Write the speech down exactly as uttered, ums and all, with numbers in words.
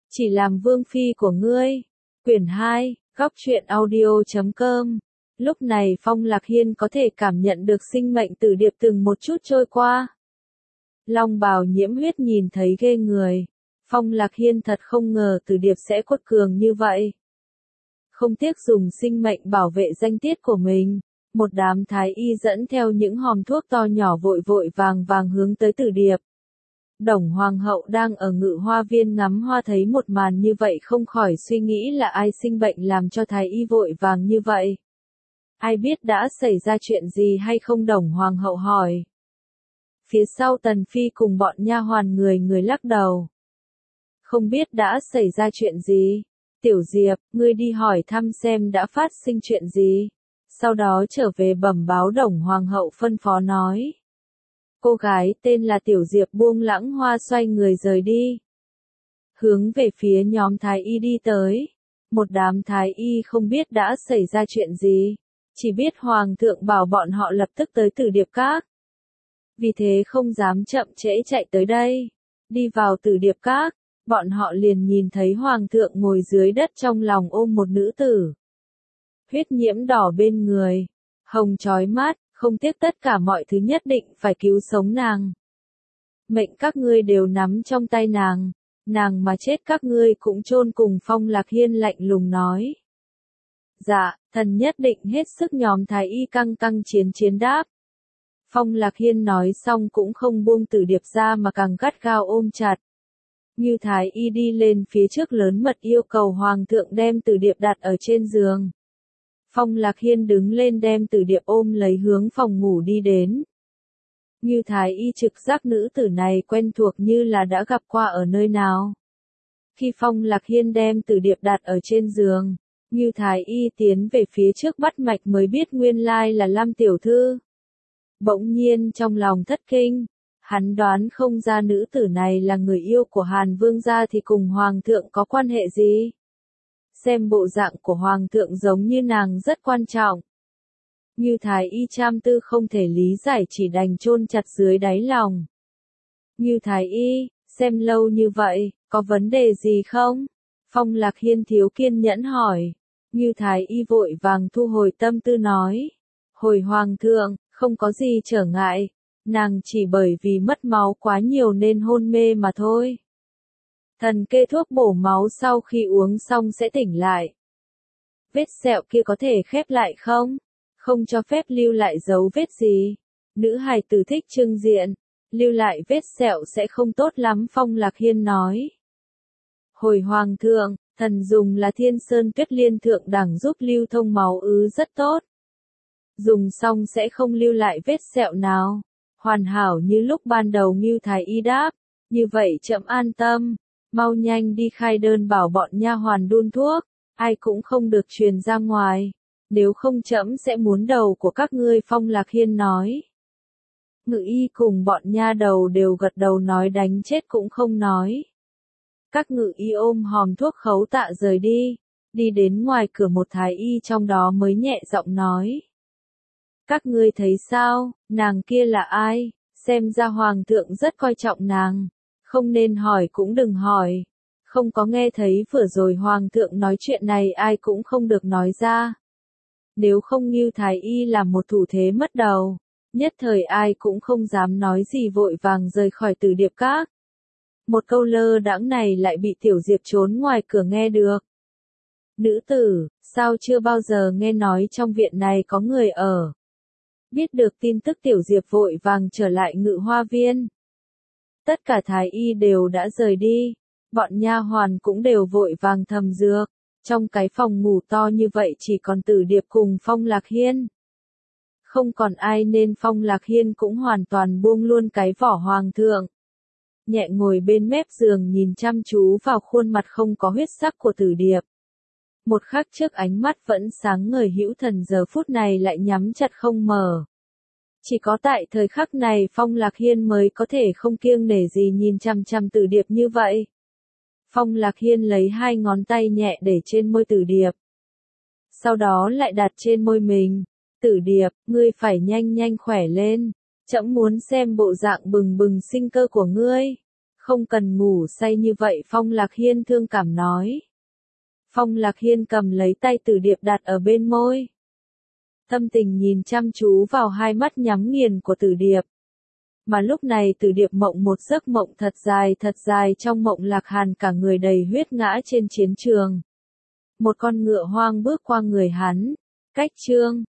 Chỉ làm vương phi của ngươi. Quyển hai, góc truyện audio chấm com. Lúc này Phong Lạc Hiên có thể cảm nhận được sinh mệnh tử điệp từng một chút trôi qua. Long bào nhiễm huyết nhìn thấy ghê người. Phong Lạc Hiên thật không ngờ tử điệp sẽ quật cường như vậy. Không tiếc dùng sinh mệnh bảo vệ danh tiết của mình. Một đám thái y dẫn theo những hòm thuốc to nhỏ vội vội vàng vàng hướng tới tử điệp. Đồng hoàng hậu đang ở ngự hoa viên ngắm hoa thấy một màn như vậy không khỏi suy nghĩ là ai sinh bệnh làm cho thái y vội vàng như vậy. Ai biết đã xảy ra chuyện gì hay không, đồng hoàng hậu hỏi. Phía sau Tần Phi cùng bọn nha hoàn người người lắc đầu. Không biết đã xảy ra chuyện gì. Tiểu Diệp, ngươi đi hỏi thăm xem đã phát sinh chuyện gì. Sau đó trở về bẩm báo, đồng hoàng hậu phân phó nói. Cô gái tên là Tiểu Diệp buông lãng hoa xoay người rời đi. Hướng về phía nhóm thái y đi tới. Một đám thái y không biết đã xảy ra chuyện gì. Chỉ biết hoàng thượng bảo bọn họ lập tức tới Tử Điệp Các. Vì thế không dám chậm trễ chạy tới đây. Đi vào Tử Điệp Các, bọn họ liền nhìn thấy hoàng thượng ngồi dưới đất trong lòng ôm một nữ tử. Huyết nhiễm đỏ bên người, hồng chói mắt, không tiếc tất cả mọi thứ nhất định phải cứu sống nàng. Mệnh các ngươi đều nắm trong tay nàng, nàng mà chết các ngươi cũng chôn cùng. Phong Lạc Hiên lạnh lùng nói. Dạ, thần nhất định hết sức. Nhóm thái y căng căng chiến chiến đáp. Phong Lạc Hiên nói xong cũng không buông Tử Điệp ra mà càng gắt gao ôm chặt. Như thái y đi lên phía trước lớn mật yêu cầu hoàng thượng đem Tử Điệp đặt ở trên giường. Phong Lạc Hiên đứng lên đem Tử Điệp ôm lấy hướng phòng ngủ đi đến. Như thái y trực giác nữ tử này quen thuộc như là đã gặp qua ở nơi nào. Khi Phong Lạc Hiên đem Tử Điệp đặt ở trên giường, Như thái y tiến về phía trước bắt mạch mới biết nguyên lai là Lam tiểu thư. Bỗng nhiên trong lòng thất kinh, hắn đoán không ra nữ tử này là người yêu của Hàn Vương gia thì cùng hoàng thượng có quan hệ gì. Xem bộ dạng của hoàng thượng giống như nàng rất quan trọng. Như thái y Tram Tư không thể lý giải, chỉ đành chôn chặt dưới đáy lòng. Như thái y, xem lâu như vậy, có vấn đề gì không? Phong Lạc Hiên thiếu kiên nhẫn hỏi. Như thái y vội vàng thu hồi tâm tư nói. Hồi hoàng thượng, không có gì trở ngại, nàng chỉ bởi vì mất máu quá nhiều nên hôn mê mà thôi. Thần kê thuốc bổ máu sau khi uống xong sẽ tỉnh lại. Vết sẹo kia có thể khép lại không? Không cho phép lưu lại dấu vết gì. Nữ hài tử thích trưng diện, lưu lại vết sẹo sẽ không tốt lắm. Phong Lạc Hiên nói. Hồi hoàng thượng, thần dùng là Thiên Sơn Tuyết Liên thượng đẳng giúp lưu thông máu ứ rất tốt. Dùng xong sẽ không lưu lại vết sẹo nào. Hoàn hảo như lúc ban đầu. Ngưu thái y đáp. Như vậy trẫm an tâm. Mau nhanh đi khai đơn bảo bọn nha hoàn đun thuốc. Ai cũng không được truyền ra ngoài. Nếu không trẫm sẽ muốn đầu của các ngươi. Phong Lạc Hiên nói. Ngự y cùng bọn nha đầu đều gật đầu nói đánh chết cũng không nói. Các ngự y ôm hòm thuốc khấu tạ rời đi. Đi đến ngoài cửa một thái y trong đó mới nhẹ giọng nói. Các ngươi thấy sao, nàng kia là ai? Xem ra hoàng thượng rất coi trọng nàng. Không nên hỏi cũng đừng hỏi. Không có nghe thấy vừa rồi hoàng thượng nói chuyện này ai cũng không được nói ra. Nếu không Ngưu thái y làm một thủ thế mất đầu. Nhất thời ai cũng không dám nói gì, vội vàng rời khỏi Tử Điệp Các. Một câu lơ đãng này lại bị Tiểu Diệp trốn ngoài cửa nghe được. Nữ tử, sao chưa bao giờ nghe nói trong viện này có người ở? Biết được tin tức Tiểu Diệp vội vàng trở lại ngự hoa viên. Tất cả thái y đều đã rời đi. Bọn nha hoàn cũng đều vội vàng thầm dược. Trong cái phòng ngủ to như vậy chỉ còn Tử Điệp cùng Phong Lạc Hiên. Không còn ai nên Phong Lạc Hiên cũng hoàn toàn buông luôn cái vỏ hoàng thượng. Nhẹ ngồi bên mép giường nhìn chăm chú vào khuôn mặt không có huyết sắc của Tử Điệp. Một khắc trước ánh mắt vẫn sáng ngời hữu thần giờ phút này lại nhắm chặt không mở. Chỉ có tại thời khắc này Phong Lạc Hiên mới có thể không kiêng nể gì nhìn chăm chăm Tử Điệp như vậy. Phong Lạc Hiên lấy hai ngón tay nhẹ để trên môi Tử Điệp. Sau đó lại đặt trên môi mình. Tử Điệp, ngươi phải nhanh nhanh khỏe lên. Trẫm muốn xem bộ dạng bừng bừng sinh cơ của ngươi. Không cần ngủ say như vậy Phong Lạc Hiên thương cảm nói. Phong Lạc Hiên cầm lấy tay Tử Điệp đặt ở bên môi. Tâm tình nhìn chăm chú vào hai mắt nhắm nghiền của Tử Điệp. Mà lúc này Tử Điệp mộng một giấc mộng thật dài thật dài, trong mộng Lạc Hàn cả người đầy huyết ngã trên chiến trường. Một con ngựa hoang bước qua người hắn. Cách chương